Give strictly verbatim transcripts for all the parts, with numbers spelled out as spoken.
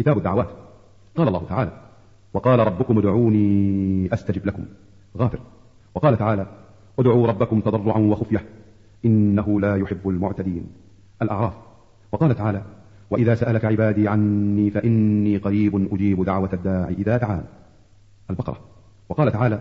كتاب الدعوات. قال الله تعالى: وقال ربكم ادعوني أستجب لكم. غافر. وقال تعالى: ادعوا ربكم تضرعا وخفية إنه لا يحب المعتدين. الأعراف. وقال تعالى: وإذا سألك عبادي عني فإني قريب أجيب دعوة الداعي إذا دعان. البقرة. وقال تعالى: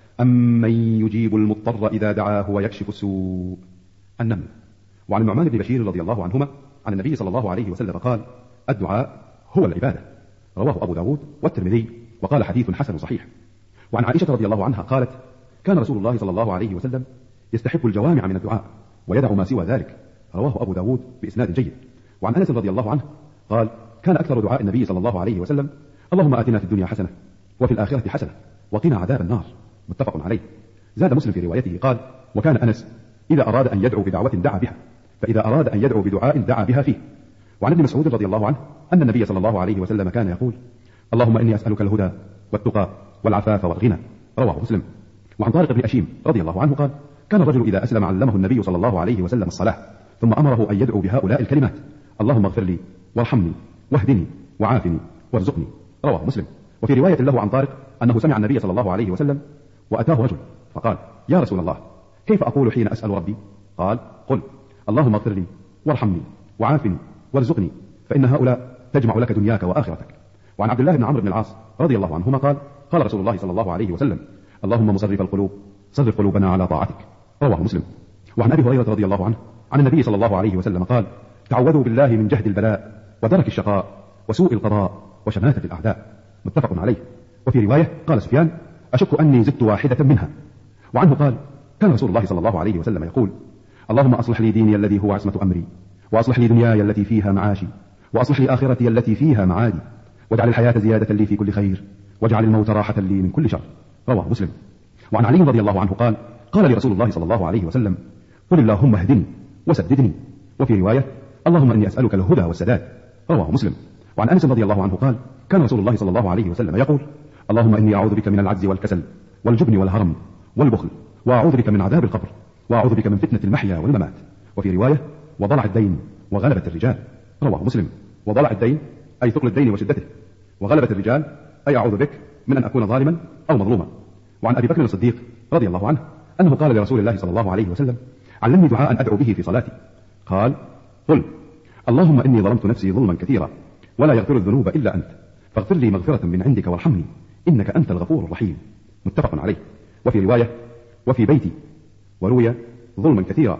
أمن يجيب المضطر إذا دعاه ويكشف السوء. النمل. وعن النعمان بن بشير رضي الله عنهما عن النبي صلى الله عليه وسلم قال: الدعاء هو العبادة. رواه أبو داود والترمذي وقال حديث حسن صحيح. وعن عائشة رضي الله عنها قالت: كان رسول الله صلى الله عليه وسلم يستحب الجوامع من الدعاء ويدع ما سوى ذلك. رواه أبو داود بإسناد جيد. وعن أنس رضي الله عنه قال: كان أكثر دعاء النبي صلى الله عليه وسلم: اللهم آتنا في الدنيا حسنة وفي الآخرة حسنة وقنا عذاب النار. متفق عليه. زاد مسلم في روايته قال: وكان أنس إذا أراد أن يدعو بدعوة دعا بها، فإذا أراد أن يدعو بدعاء دعا بها فيه. وعن ابن مسعود رضي الله عنه أن النبي صلى الله عليه وسلم كان يقول: اللهم إني أسألك الهدى والتقى والعفاف والغنى. رواه مسلم. وعن طارق بن أشيم رضي الله عنه قال: كان الرجل إذا أسلم علمه النبي صلى الله عليه وسلم الصلاة، ثم أمره أن يدعو بهؤلاء الكلمات: اللهم اغفر لي وارحمني واهدني وعافني وارزقني. رواه مسلم. وفي رواية له عن طارق أنه سمع النبي صلى الله عليه وسلم وأتاه رجل فقال: يا رسول الله، كيف أقول حين أسأل ربي؟ قال: قل اللهم اغفر لي وارحمني وعافني وارزقني، فإن هؤلاء تجمع لك دنياك وآخرتك. وعن عبد الله بن عمرو بن العاص رضي الله عنهما قال: قال رسول الله صلى الله عليه وسلم: اللهم مصرف القلوب صرف قلوبنا على طاعتك. رواه مسلم. وعن أبي هريرة رضي الله عنه عن النبي صلى الله عليه وسلم قال: تعوذوا بالله من جهد البلاء ودرك الشقاء وسوء القضاء وشماتة الأعداء. متفق عليه. وفي رواية قال سفيان: أشك أني زدت واحدة منها. وعنه قال: كان رسول الله صلى الله عليه وسلم يقول: اللهم أصلح لي ديني الذي هو عصمة أمري، وأصلح لي دنياي التي فيها معاشي، وأصلح لي آخرتي التي فيها معادي، واجعل الحياة زيادة لي في كل خير، واجعل الموت راحة لي من كل شر. رواه مسلم. وعن علي رضي الله عنه قال: قال لي رسول الله صلى الله عليه وسلم: قل اللهم اهدني وسددني. وفي رواية: اللهم إني أسألك الهدى والسداد. رواه مسلم. وعن أنس رضي الله عنه قال: كان رسول الله صلى الله عليه وسلم يقول: اللهم إني أعوذ بك من العجز والكسل والجبن والهرم والبخل، وأعوذ بك من عذاب القبر، وأعوذ بك من فتنة المحيا والممات. وفي رواية: وضلع الدين وغلبة الرجال. رواه مسلم. وضلع الدين أي ثقل الدين وشدته، وغلبة الرجال أي أعوذ بك من أن أكون ظالما أو مظلوما. وعن أبي بكر الصديق رضي الله عنه أنه قال لرسول الله صلى الله عليه وسلم: علمني دعاء أدعو به في صلاتي. قال: قل اللهم إني ظلمت نفسي ظلما كثيرا ولا يغفر الذنوب إلا أنت، فاغفر لي مغفرة من عندك وارحمني إنك أنت الغفور الرحيم. متفق عليه. وفي رواية: وفي بيتي. وروي ظلما كثيرا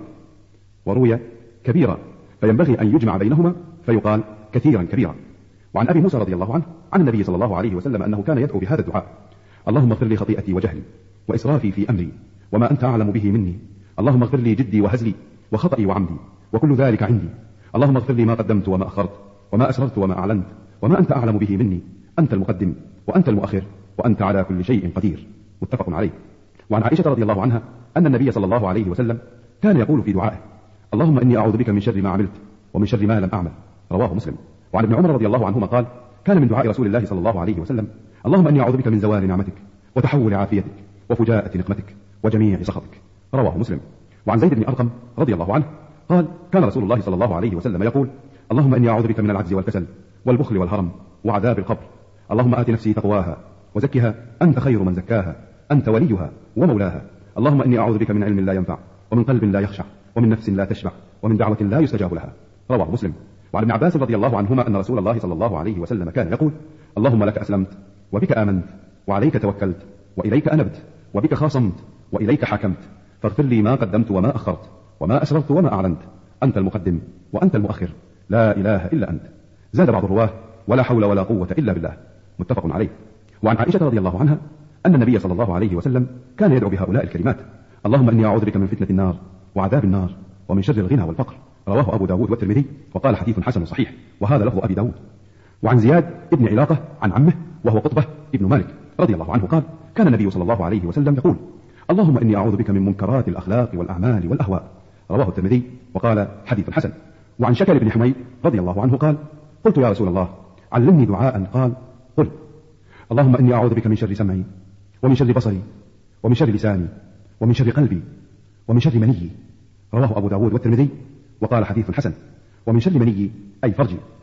وروي كبيرا، فينبغي أن يجمع بينهما فيقال كثيرا كبيرا. وعن أبي موسى رضي الله عنه عن النبي صلى الله عليه وسلم أنه كان يدعو بهذا الدعاء: اللهم اغفر لي خطيئتي وجهلي وإسرافي في أمري وما أنت أعلم به مني، اللهم اغفر لي جدي وهزلي وخطئي وعمدي وكل ذلك عندي، اللهم اغفر لي ما قدمت وما أخرت وما أسررت وما أعلنت وما أنت أعلم به مني، أنت المقدم وأنت المؤخر وأنت على كل شيء قدير. متفق عليه. وعن عائشة رضي الله عنها أن النبي صلى الله عليه وسلم كان يقول في دعائه: اللهم إني أعوذ بك من شر ما عملت ومن شر ما لم أعمل. رواه مسلم. وعن ابن عمر رضي الله عنهما قال: كان من دعاء رسول الله صلى الله عليه وسلم: اللهم إني أعوذ بك من زوال نعمتك وتحول عافيتك وفجاءة نقمتك وجميع سخطك. رواه مسلم. وعن زيد بن أرقم رضي الله عنه قال: كان رسول الله صلى الله عليه وسلم يقول: اللهم إني أعوذ بك من العجز والكسل والبخل والهرم وعذاب القبر، اللهم آت نفسي تقواها وزكها أنت خير من زكاها أنت وليها ومولاها، اللهم إني أعوذ بك من علم لا ينفع ومن قلب لا يخشع ومن نفس لا تشبع ومن دعوة لا يستجاب لها. رواه مسلم. وعن ابن عباس رضي الله عنهما أن رسول الله صلى الله عليه وسلم كان يقول: اللهم لك أسلمت وبك آمنت وعليك توكلت وإليك أنبت وبك خاصمت وإليك حكمت، فاغفر لي ما قدمت وما أخرت وما أسررت وما أعلنت، أنت المقدم وأنت المؤخر لا إله إلا أنت. زاد بعض الرواه: ولا حول ولا قوة إلا بالله. متفق عليه. وعن عائشة رضي الله عنها أن النبي صلى الله عليه وسلم كان يدعو بهؤلاء الكلمات: اللهم إني أعوذ بك من فتنة النار وعذاب النار ومن شر الغنى والفقر. رواه أبو داود والترمذي وقال حديث حسن صحيح، وهذا لفظ أبي داود. وعن زياد ابن علاقة عن عمه وهو قطبة ابن مالك رضي الله عنه قال: كان النبي صلى الله عليه وسلم يقول: اللهم إني أعوذ بك من منكرات الأخلاق والأعمال والأهواء. رواه الترمذي وقال حديث حسن. وعن شكل بن حميد رضي الله عنه قال: قلت يا رسول الله علمني دعاء. قال: قل اللهم إني أعوذ بك من شر سمعي ومن شر بصري ومن شر لساني ومن شر قلبي ومن شر مني. رواه أبو داود والترمذي وقال حديث حسن. ومن شر مني أي فرجي.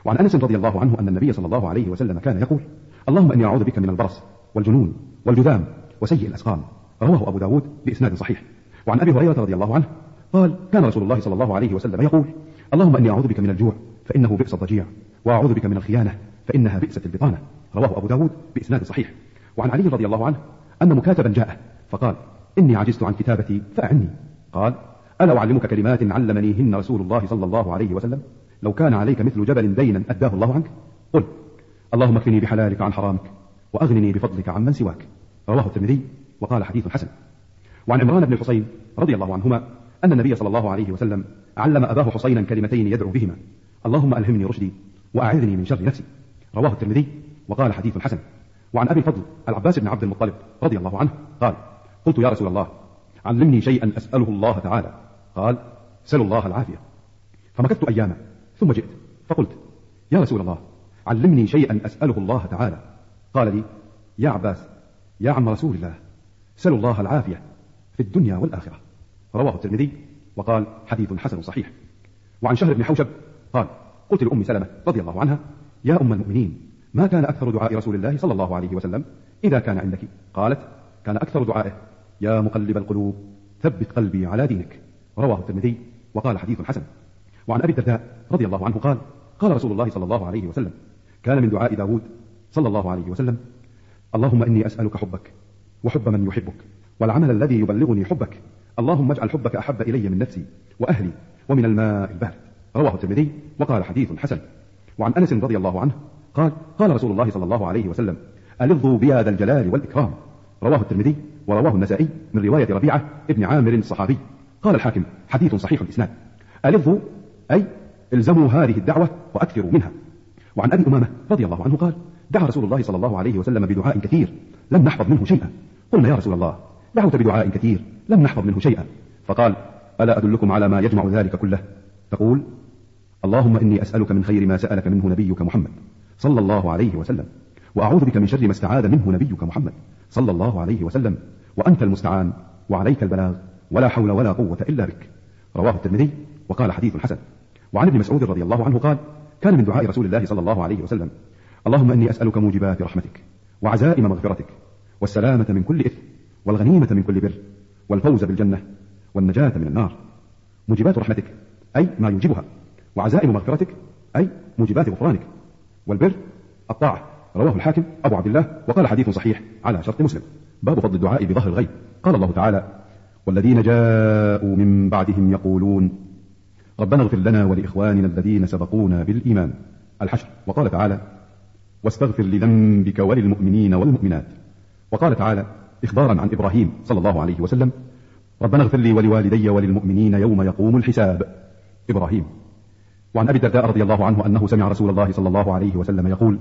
وعن أنس رضي الله عنه أن النبي صلى الله عليه وسلم كان يقول: اللهم إني أعوذ بك من البرص والجنون والجذام وسيء الأسقام. رواه أبو داود بإسناد صحيح. وعن أبي هريرة رضي الله عنه قال: كان رسول الله صلى الله عليه وسلم يقول: اللهم إني أعوذ بك من الجوع فإنه بئس الضجيع، وأعوذ بك من الخيانة فإنها بئست البطانة. رواه أبو داود بإسناد صحيح. وعن علي رضي الله عنه أن مكاتبا جاءه فقال: إني عجزت عن كتابتي فأعني. قال: ألا أعلمك كلمات علمنيهن رسول الله صلى الله عليه وسلم؟ لو كان عليك مثل جبل دينا أداه الله عنك. قل: اللهم اكفني بحلالك عن حرامك، وأغنني بفضلك عمن سواك. رواه الترمذي وقال حديث حسن. وعن عمران بن الحصين رضي الله عنهما أن النبي صلى الله عليه وسلم علم أباه حصينا كلمتين يدعو بهما: اللهم ألهمني رشدي وأعذني من شر نفسي. رواه الترمذي وقال حديث حسن. وعن أبي الفضل العباس بن عبد المطلب رضي الله عنه قال: قلت يا رسول الله علمني شيئا أسأله الله تعالى. قال: سل الله العافية. فمكثت أياما ثم جئت فقلت: يا رسول الله علمني شيئا أسأله الله تعالى. قال لي: يا عباس يا عم رسول الله، سل الله العافية في الدنيا والآخرة. رواه الترمذي وقال حديث حسن صحيح. وعن شهر بن حوشب قال: قلت لأم سلمة رضي الله عنها: يا أم المؤمنين، ما كان أكثر دعاء رسول الله صلى الله عليه وسلم إذا كان عندك؟ قالت: كان أكثر دعائه: يا مقلب القلوب ثبت قلبي على دينك. رواه الترمذي وقال حديث حسن. وعن أبي الدرداء رضي الله عنه قال: قال رسول الله صلى الله عليه وسلم: كان من دعاء داود صلى الله عليه وسلم: اللهم إني أسألك حبك وحب من يحبك والعمل الذي يبلغني حبك، اللهم اجعل حبك أحب إلي من نفسي وأهلي ومن الماء البارد. رواه الترمذي وقال حديث حسن. وعن أنس رضي الله عنه قال: قال رسول الله صلى الله عليه وسلم: ألظوا بيا ذا الجلال والإكرام. رواه الترمذي ورواه النسائي من رواية ربيعة ابن عامر الصحابي. قال الحاكم حديث صحيح الإسناد. ألظوا أي الزموا هذه الدعوة وأكثروا منها. وعن أبي أمامة رضي الله عنه قال: دعا رسول الله صلى الله عليه وسلم بدعاء كثير لم نحفظ منه شيئا. قلنا: يا رسول الله دعوت بدعاء كثير لم نحفظ منه شيئا. فقال: ألا أدلكم على ما يجمع ذلك كله؟ تقول: اللهم إني أسألك من خير ما سألك منه نبيك محمد صلى الله عليه وسلم، وأعوذ بك من شر ما استعاذ منه نبيك محمد صلى الله عليه وسلم، وأنت المستعان وعليك البلاغ ولا حول ولا قوة إلا بك. رواه الترمذي وقال حديث حسن. وعن ابن مسعود رضي الله عنه قال: كان من دعاء رسول الله صلى الله عليه وسلم: اللهم إني أسألك موجبات رحمتك وعزائم مغفرتك والسلامة من كل إثم والغنيمة من كل بر والفوز بالجنة والنجاة من النار. موجبات رحمتك أي ما يوجبها، وعزائم مغفرتك أي موجبات غفرانك، والبر الطاعة. رواه الحاكم أبو عبد الله وقال حديث صحيح على شرط مسلم. باب فضل الدعاء بظهر الغيب. قال الله تعالى: والذين جاءوا من بعدهم يقولون ربنا اغفر لنا ولإخواننا الذين سبقونا بالإيمان. الحشر. وقال تعالى: واستغفر لذنبك وللمؤمنين والمؤمنات. وقال تعالى إخبارا عن إبراهيم صلى الله عليه وسلم: ربنا اغفر لي ولوالدي وللمؤمنين يوم يقوم الحساب. إبراهيم. وعن أبي الدرداء رضي الله عنه أنه سمع رسول الله صلى الله عليه وسلم يقول: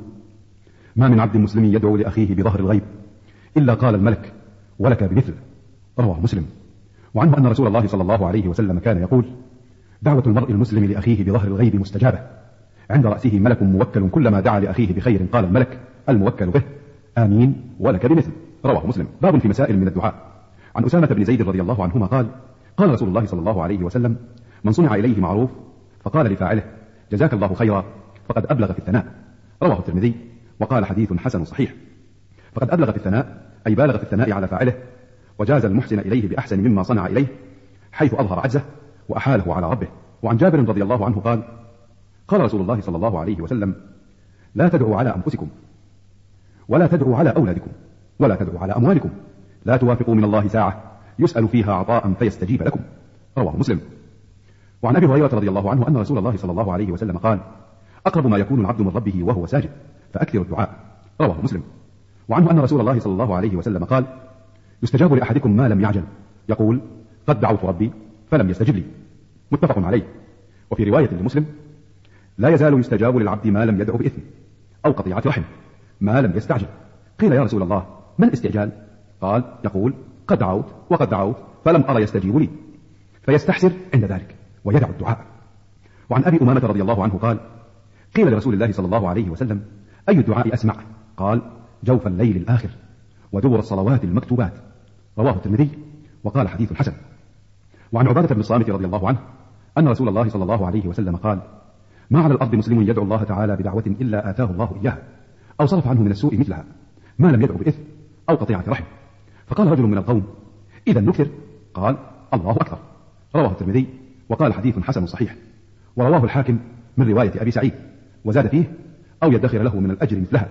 ما من عبد مسلم يدعو لأخيه بظهر الغيب إلا قال الملك ولك بمثل. رواه مسلم. وعنه أن رسول الله صلى الله عليه وسلم كان يقول: دعوة المرء المسلم لأخيه بظهر الغيب مستجابة، عند رأسه ملك موكل، كلما دعا لأخيه بخير قال الملك الموكل به: آمين ولك بمثل. رواه مسلم. باب في مسائل من الدعاء. عن أسامة بن زيد رضي الله عنهما قال: قال رسول الله صلى الله عليه وسلم: من صنع إليه معروف فقال لفاعله جزاك الله خيرا فقد أبلغ في الثناء. رواه الترمذي وقال حديث حسن صحيح. فقد أبلغ في الثناء أي بالغ في الثناء على فاعله، وجاز المحسن إليه بأحسن مما صنع إليه، حيث أظهر عجزه وأحاله على ربه. وعن جابر رضي الله عنه قال: قال رسول الله صلى الله عليه وسلم: لا تدعوا على أنفسكم ولا تدعوا على أولادكم ولا تدعوا على أموالكم، لا توافقوا من الله ساعة يسأل فيها عطاء فيستجيب لكم. رواه مسلم. وعن أبي هريرة رضي الله عنه أن رسول الله صلى الله عليه وسلم قال: أقرب ما يكون العبد من ربه وهو ساجد فأكثر الدعاء. رواه مسلم. وعنه أن رسول الله صلى الله عليه وسلم قال: يستجاب لأحدكم ما لم يعجل، يقول: قد دعوت ربي فلم يستجب لي. متفق عليه. وفي رواية لمسلم: لا يزال يستجاب للعبد ما لم يدعو بإثم أو قطيعة رحم ما لم يستعجل. قيل: يا رسول الله ما الاستعجال؟ قال: يقول: قد دعوت وقد دعوت فلم أرى يستجيب لي، فيستحسر عند ذلك ويدع الدعاء. وعن أبي أمامة رضي الله عنه قال: قيل لرسول الله صلى الله عليه وسلم: أي الدعاء أسمع؟ قال: جوف الليل الآخر ودبر الصلوات المكتوبات. رواه الترمذي وقال حديث حسن. وعن عبادة بن الصامت رضي الله عنه أن رسول الله صلى الله عليه وسلم قال: ما على الأرض مسلم يدعو الله تعالى بدعوة إلا آتاه الله إياها أو صرف عنه من السوء مثلها ما لم يدعو بإثم أو قطيعة رحم. فقال رجل من القوم: إذا نكثر؟ قال: الله أكثر. رواه الترمذي وقال حديث حسن صحيح. ورواه الحاكم من رواية أبي سعيد وزاد فيه: أو يدخر له من الأجر مثلها.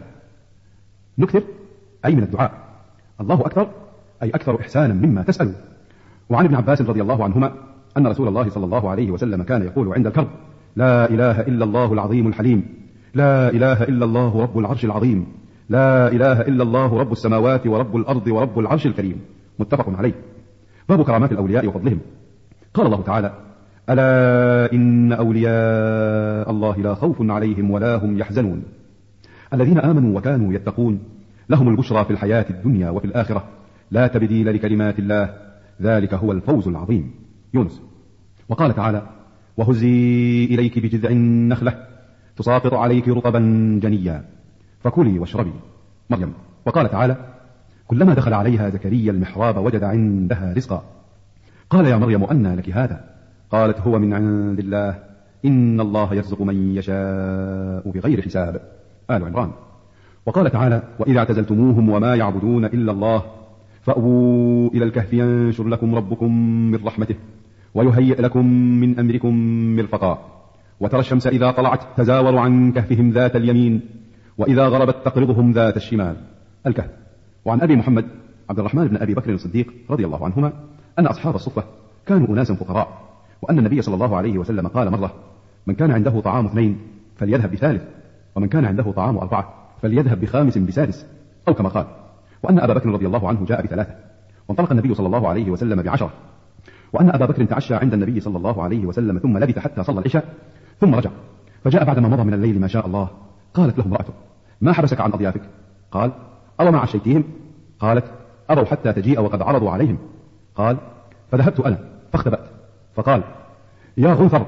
نكثر أي من الدعاء، الله أكثر أي أكثر إحسانا مما تسأل. وعن ابن عباس رضي الله عنهما أن رسول الله صلى الله عليه وسلم كان يقول عند الكرب: لا إله إلا الله العظيم الحليم، لا إله إلا الله رب العرش العظيم، لا إله إلا الله رب السماوات ورب الأرض ورب العرش الكريم. متفق عليه. باب كرامات الأولياء وفضلهم. قال الله تعالى: ألا إن أولياء الله لا خوف عليهم ولا هم يحزنون الذين آمنوا وكانوا يتقون لهم البشرى في الحياة الدنيا وفي الآخرة لا تبديل لكلمات الله ذلك هو الفوز العظيم. يونس. وقال تعالى: وهزي إليك بجذع النخلة تساقط عليك رطبا جنيا فكلي واشربي. مريم. وقال تعالى: كلما دخل عليها زكريا المحراب وجد عندها رزقا قال يا مريم أنى لك هذا؟ قالت: هو من عند الله إن الله يرزق من يشاء بغير حساب. آل عمران. وقال تعالى: وإذا اعتزلتموهم وما يعبدون إلا الله فأووا إلى الكهف ينشر لكم ربكم من رحمته ويهيئ لكم من أمركم مرفقا وترى الشمس إذا طلعت تزاور عن كهفهم ذات اليمين وإذا غربت تقرضهم ذات الشمال. الكهف. وعن أبي محمد عبد الرحمن بن أبي بكر الصديق رضي الله عنهما أن أصحاب الصفة كانوا أناسا فقراء، وأن النبي صلى الله عليه وسلم قال مرة: من كان عنده طعام اثنين فليذهب بثالث، ومن كان عنده طعام أربعة فليذهب بخامس بسادس، أو كما قال. وأن أبا بكر رضي الله عنه جاء بثلاثة وانطلق النبي صلى الله عليه وسلم بعشرة، وأن أبا بكر تعشى عند النبي صلى الله عليه وسلم ثم لبث حتى صلى العشاء ثم رجع، فجاء بعدما مضى من الليل ما شاء الله. قالت له امرأته: ما حبسك عن أضيافك؟ قال: أو ما عشيتهم؟ قالت: أبوا حتى تجيء وقد عرضوا عليهم. قال: فذهبت أنا فاختبأت، فقال: يا غنثر،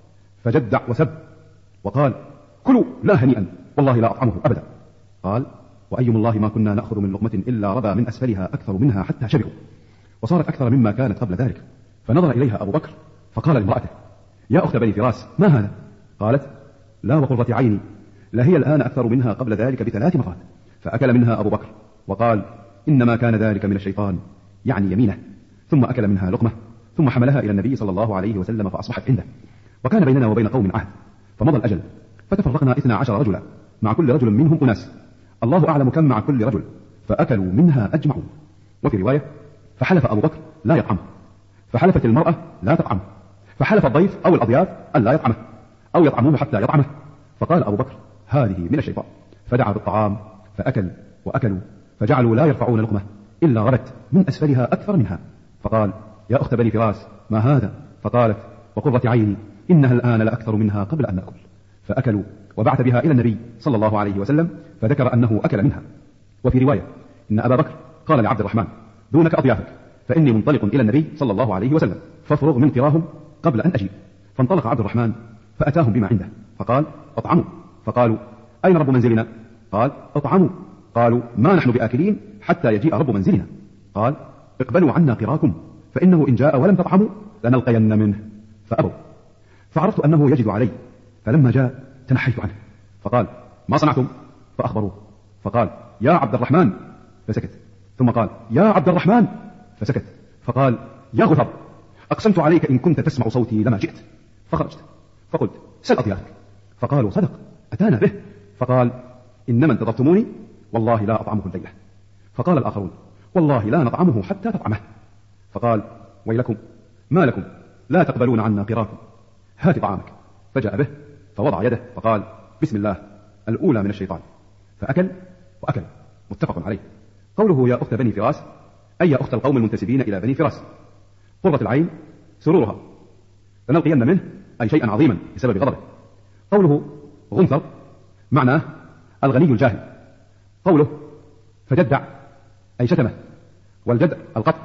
فجدع وسب وقال: كلوا لا هنيئا والله لا أطعمه أبدا. قال: وأيم الله ما كنا نأخذ من لقمة إلا ربى من أسفلها أكثر منها حتى شبعوا، وصارت أكثر مما كانت قبل ذلك. فنظر إليها أبو بكر فقال لامرأته: يا أخت بني فراس، ما هذا؟ قالت: لا وقرة عيني، لهي الآن أكثر منها قبل ذلك بثلاث مرات. فأكل منها أبو بكر وقال: إنما كان ذلك من الشيطان، يعني يمينه. ثم أكل منها لقمة ثم حملها إلى النبي صلى الله عليه وسلم فأصبحت عنده. وكان بيننا وبين قوم عهد، فمضى الأجل فتفرقنا اثنا عشر رجلا مع كل رجل منهم أناس، الله أعلم كم مع كل رجل، فأكلوا منها أجمعون. وفي رواية: فحلف أبو بكر لا يطعمه، فحلفت المرأة لا تطعمه، فحلف الضيف أو الأضياف أن لا يطعمه أو يطعموه حتى يطعمه. فقال أبو بكر: هذه من الشيطان. فدعا بالطعام فأكل وأكلوا، فجعلوا لا يرفعون لقمة إلا غلت من أسفلها أكثر منها. فقال: يا أخت بني فراس، ما هذا؟ فقالت: وقرة عيني، إنها الآن لأكثر منها قبل أن نأكل. فأكلوا وبعث بها إلى النبي صلى الله عليه وسلم فذكر أنه أكل منها. وفي رواية إن أبا بكر قال لعبد الرحمن: دونك أضيافك، فإني منطلق إلى النبي صلى الله عليه وسلم فافرغ من قراهم قبل أن أجيب. فانطلق عبد الرحمن فأتاهم بما عنده فقال: اطعموا. فقالوا: أين رب منزلنا؟ قال: اطعموا. قالوا: ما نحن بآكلين حتى يجيء رب منزلنا. قال: اقبلوا عنا قراكم، فإنه إن جاء ولم تطعموا لنلقين منه. فأبوا. فعرفت أنه يجد علي، فلما جاء تنحيت عنه. فقال: ما صنعتم؟ فأخبروه. فقال: يا عبد الرحمن، فسكت. ثم قال: يا عبد الرحمن، فسكت. فقال: يا غثر، أقسمت عليك إن كنت تسمع صوتي لما جئت. فخرجت فقلت: سل أضيافك. فقالوا: صدق، أتانا به. فقال: إنما انتظرتموني، والله لا أطعمه الليلة. فقال الآخرون: والله لا نطعمه حتى تطعمه. فقال: ويلكم، ما لكم لا تقبلون عنا قراكم؟ هات طعامك. فجاء به فوضع يده فقال: بسم الله، الأولى من الشيطان. فأكل وأكل. متفق عليه. قوله: يا أخت بني فراس، أي يا أخت القوم المنتسبين إلى بني فراس. قرة العين سرورها، لنلقين منه أي شيئا عظيما بسبب غضبه. قوله غنثر معناه الغني الجاهل. قوله فجدع أي شتمه، والجدع القتل.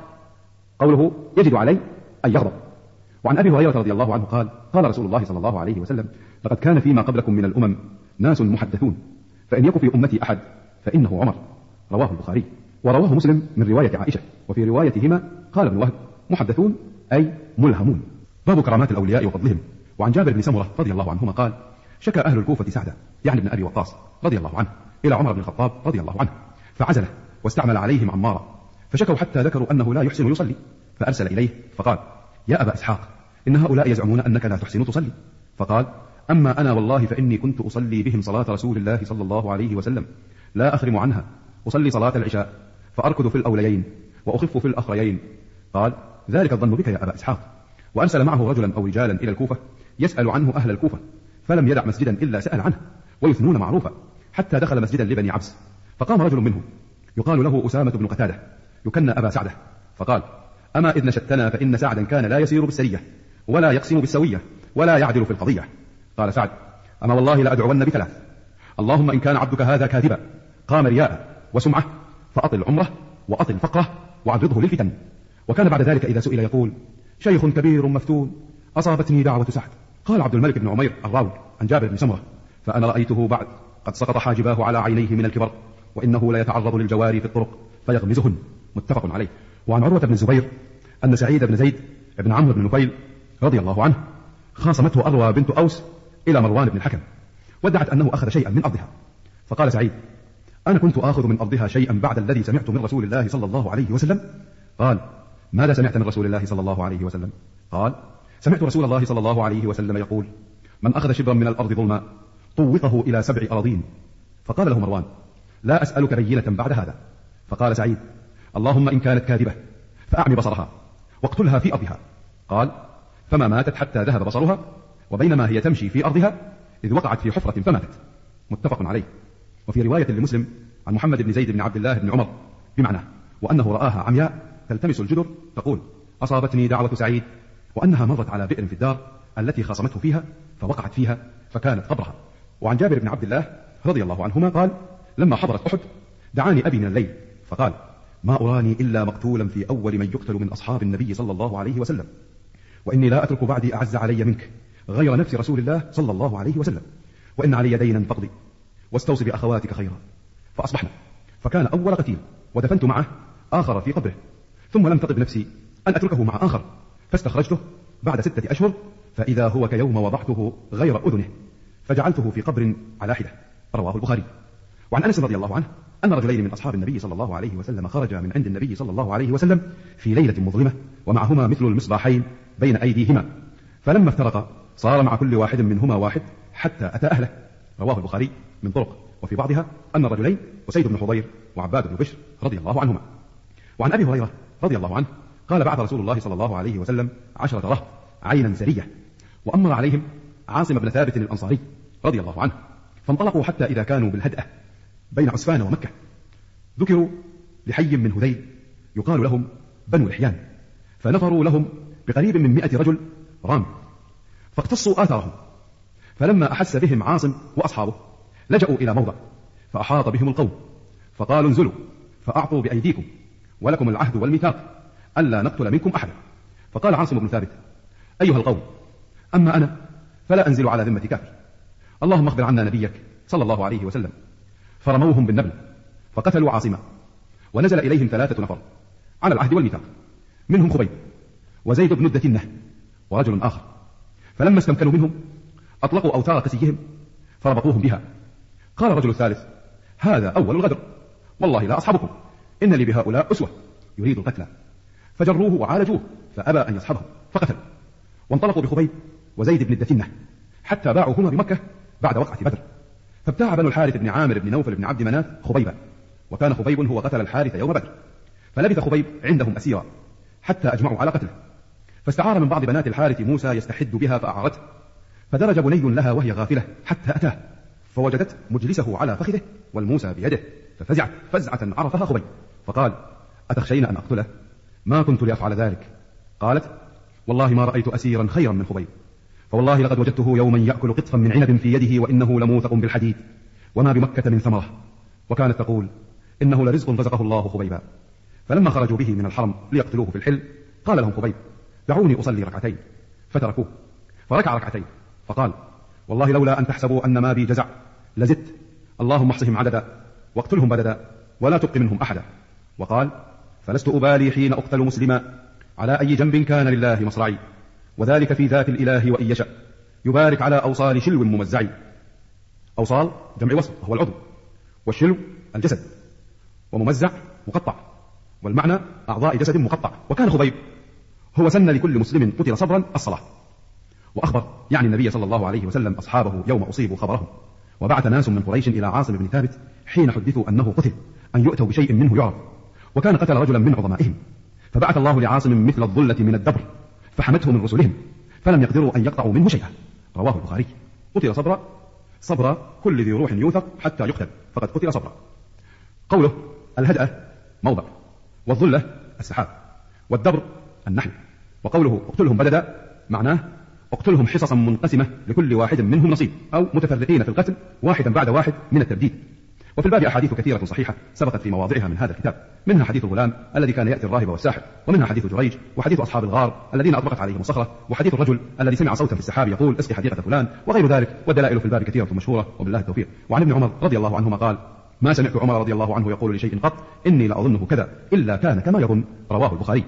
قوله يجد علي أي يغضب. وعن أبي هريرة رضي الله عنه قال: قال رسول الله صلى الله عليه وسلم: لقد كان فيما قبلكم من الأمم ناس محدثون، فإن يكن في أمتي أحد فإنه عمر. رواه البخاري. ورواه مسلم من رواية عائشة، وفي روايتهما قال ابن وهب: محدثون أي ملهمون. باب كرامات الأولياء وفضلهم. وعن جابر بن سمرة رضي الله عنهما قال: شكى أهل الكوفة سعد يعني ابن أبي وقاص رضي الله عنه إلى عمر بن الخطاب رضي الله عنه، فعزله واستعمل عليهم عمارا، فشكوا حتى ذكروا أنه لا يحسن يصلي، فأرسل إليه فقال: يا أبا إسحاق، إن هؤلاء يزعمون أنك لا تحسن تصلي. فقال: أما أنا والله فإني كنت أصلي بهم صلاة رسول الله صلى الله عليه وسلم، لا أخرم عنها، أصلي صلاة العشاء فأركض في الأوليين وأخف في الأخريين. قال: ذلك الظن بك يا أبا إسحاق. وأرسل معه رجلا أو رجالا إلى الكوفة يسأل عنه أهل الكوفة، فلم يدع مسجدا إلا سأل عنه ويثنون معروفا، حتى دخل مسجدا لبني عبس، فقام رجل منهم يقال له أسامة بن قتادة يكنى أبا سعدة، فقال: أما إذ نشدتنا فإن سعدا كان لا يسير بالسرية ولا يقسم بالسوية ولا يعدل في القضية. قال سعد: أما والله لأدعون بثلاث، اللهم إن كان عبدك هذا كاذبا قام رياء وسمعة فأطل عمره وأطل فقره وعرضه للفتن. وكان بعد ذلك إذا سئل يقول: شيخ كبير مفتون أصابتني دعوة سعد. قال عبد الملك بن عمير الراوي عن جابر بن سمرة: فأنا رأيته بعد قد سقط حاجباه على عينيه من الكبر، وإنه لا يتعرض للجواري في الطرق فيغمزهن. متفق عليه. وعن عروة بن الزبير أن سعيد بن زيد بن عمرو بن نفيل رضي الله عنه خاصمته أروى بنت أوس إلى مروان بن الحكم، وادعت أنه أخذ شيئا من أرضها، فقال سعيد: أنا كنت آخذ من أرضها شيئا بعد الذي سمعت من رسول الله صلى الله عليه وسلم. قال: ماذا سمعت من رسول الله صلى الله عليه وسلم؟ قال: سمعت رسول الله صلى الله عليه وسلم يقول: من أخذ شبرا من الأرض ظلما طوقه إلى سبع أراضين. فقال له مروان: لا أسألك بينة بعد هذا. فقال سعيد: اللهم إن كانت كاذبة فأعمي بصرها واقتلها في أرضها. قال: فما ماتت حتى ذهب بصرها، وبينما هي تمشي في أرضها إذ وقعت في حفرة فماتت. متفق عليه. وفي رواية لمسلم عن محمد بن زيد بن عبد الله بن عمر بمعنى: وأنه رآها عمياء تلتمس الجدر تقول: أصابتني دعوة سعيد، وأنها مرت على بئر في الدار التي خاصمته فيها فوقعت فيها فكانت قبرها. وعن جابر بن عبد الله رضي الله عنهما قال: لما حضرت أحد دعاني أبي من الليل فقال: ما أراني إلا مقتولا في أول من يقتل من أصحاب النبي صلى الله عليه وسلم، وإني لا أترك بعدي أعز علي منك غير نفس رسول الله صلى الله عليه وسلم، وإن علي دينا فاقضي واستوصي بأخواتك خيرا. فأصبحنا، فكان أول قتيل ودفنت معه آخر في قبره، ثم لم تطب نفسي أن أتركه مع آخر، فاستخرجته بعد ستة أشهر فإذا هو كيوم وضعته غير أذنه، فجعلته في قبر على حدة. رواه البخاري. وعن أنس رضي الله عنه أن رجلين من أصحاب النبي صلى الله عليه وسلم خرجا من عند النبي صلى الله عليه وسلم في ليلة مظلمة ومعهما مثل المصباحين بين أيديهما، فلما افترقا صار مع كل واحد منهما واحد حتى أتى أهله. رواه البخاري من طرق، وفي بعضها أن الرجلين وسيد بن حضير وعباد بن بشر رضي الله عنهما. وعن أبي هريرة رضي الله عنه قال: بعث رسول الله صلى الله عليه وسلم عشرة رهط عينا سرية، وأمر عليهم عاصم بن ثابت الأنصاري رضي الله عنه، فانطلقوا حتى إذا كانوا بالهدأة بين عسفان ومكة ذكروا لحي من هذيل يقال لهم بنو لحيان، فنفروا لهم بقريب من مئة رجل رام، فاقتصوا آثارهم، فلما أحس بهم عاصم وأصحابه لجأوا إلى موضع فأحاط بهم القوم، فقالوا: انزلوا فأعطوا بأيديكم ولكم العهد والميثاق ألا نقتل منكم أحدا. فقال عاصم بن ثابت: أيها القوم، أما أنا فلا أنزل على ذمة كافر، اللهم اخبر عنا نبيك صلى الله عليه وسلم. فرموهم بالنبل فقتلوا عاصما، ونزل إليهم ثلاثة نفر على العهد والميثاق، منهم خبيب وزيد بن الدثنة ورجل آخر، فلما استمكنوا منهم أطلقوا أوتار قسيهم فربطوهم بها. قال الرجل الثالث: هذا أول الغدر، والله لا أصحبكم، إن لي بهؤلاء أسوة يريد القتلى. فجروه وعالجوه فأبى أن يصحبهم فقتلوا، وانطلقوا بخبيب وزيد بن الدثنة حتى باعوهما بمكة بعد وقعة بدر، فابتاع بنو الحارث بن عامر بن نوفل بن عبد مناف خبيبا، وكان خبيب هو قتل الحارث يوم بدر، فلبث خبيب عندهم أسيرا حتى أجمعوا على قتله، فاستعار من بعض بنات الحارث موسى يستحد بها فأعارته، فدرج بني لها وهي غافلة حتى أتاه، فوجدت مجلسه على فخذه والموسى بيده، ففزعت فزعة عرفها خبيب، فقال: أتخشين أن أقتله؟ ما كنت لأفعل ذلك. قالت: والله ما رأيت أسيرا خيرا من خبيب، فوالله لقد وجدته يوما يأكل قطفا من عنب في يده وإنه لموثق بالحديد وما بمكة من ثمرة. وكانت تقول: إنه لرزق رزقه الله خبيبا. فلما خرجوا به من الحرم ليقتلوه في الحل قال لهم خبيب: دعوني أصلي ركعتين، فتركوه فركع ركعتين، فقال: والله لولا أن تحسبوا أن ما بي جزع لزدت، اللهم احصهم عددا واقتلهم بددا ولا تبق منهم أحدا. وقال: فلست أبالي حين أقتل مسلما على أي جنب كان لله مصرعي، وذلك في ذات الإله وإن يشأ يبارك على أوصال شلو ممزعي. أوصال جمع وصل وهو العضو، والشلو الجسد، وممزع مقطع، والمعنى أعضاء جسد مقطع. وكان خبيب هو سن لكل مسلم قتل صبرا الصلاة. وأخبر يعني النبي صلى الله عليه وسلم أصحابه يوم أصيبوا خبرهم، وبعث ناس من قريش إلى عاصم بن ثابت حين حدثوا أنه قتل أن يؤتوا بشيء منه يعرف، وكان قتل رجلا من عظمائهم، فبعث الله لعاصم مثل الظلة من الدبر فحمته من رسلهم فلم يقدروا أن يقطعوا منه شيئا. رواه البخاري. قتل صبرا، صبر كل ذي روح يوثق حتى يقتل فقد قتل صبرا. قوله الهدأة موضع، والظلة السحاب، والدبر النحل. وقوله اقتلهم بددا معناه اقتلهم حصصا منقسمة لكل واحد منهم نصيب، أو متفرقين في القتل واحدا بعد واحد من التبديد. وفي الباب أحاديث كثيرة صحيحة سبقت في مواضعها من هذا الكتاب، منها حديث الغلام الذي كان يأتي الراهب والساحر، ومنها حديث جريج، وحديث أصحاب الغار الذين أطبقت عليهم الصخرة، وحديث الرجل الذي سمع صوتا في السحاب يقول اسقي حديقة فلان، وغير ذلك. والدلائل في الباب كثيرة مشهورة وبالله التوفيق. وعن ابن عمر رضي الله عنهما قال ما سمعت عمر رضي الله عنه يقول لشيء قط إني لأظنه كذا إلا كان كما يظن. رواه البخاري.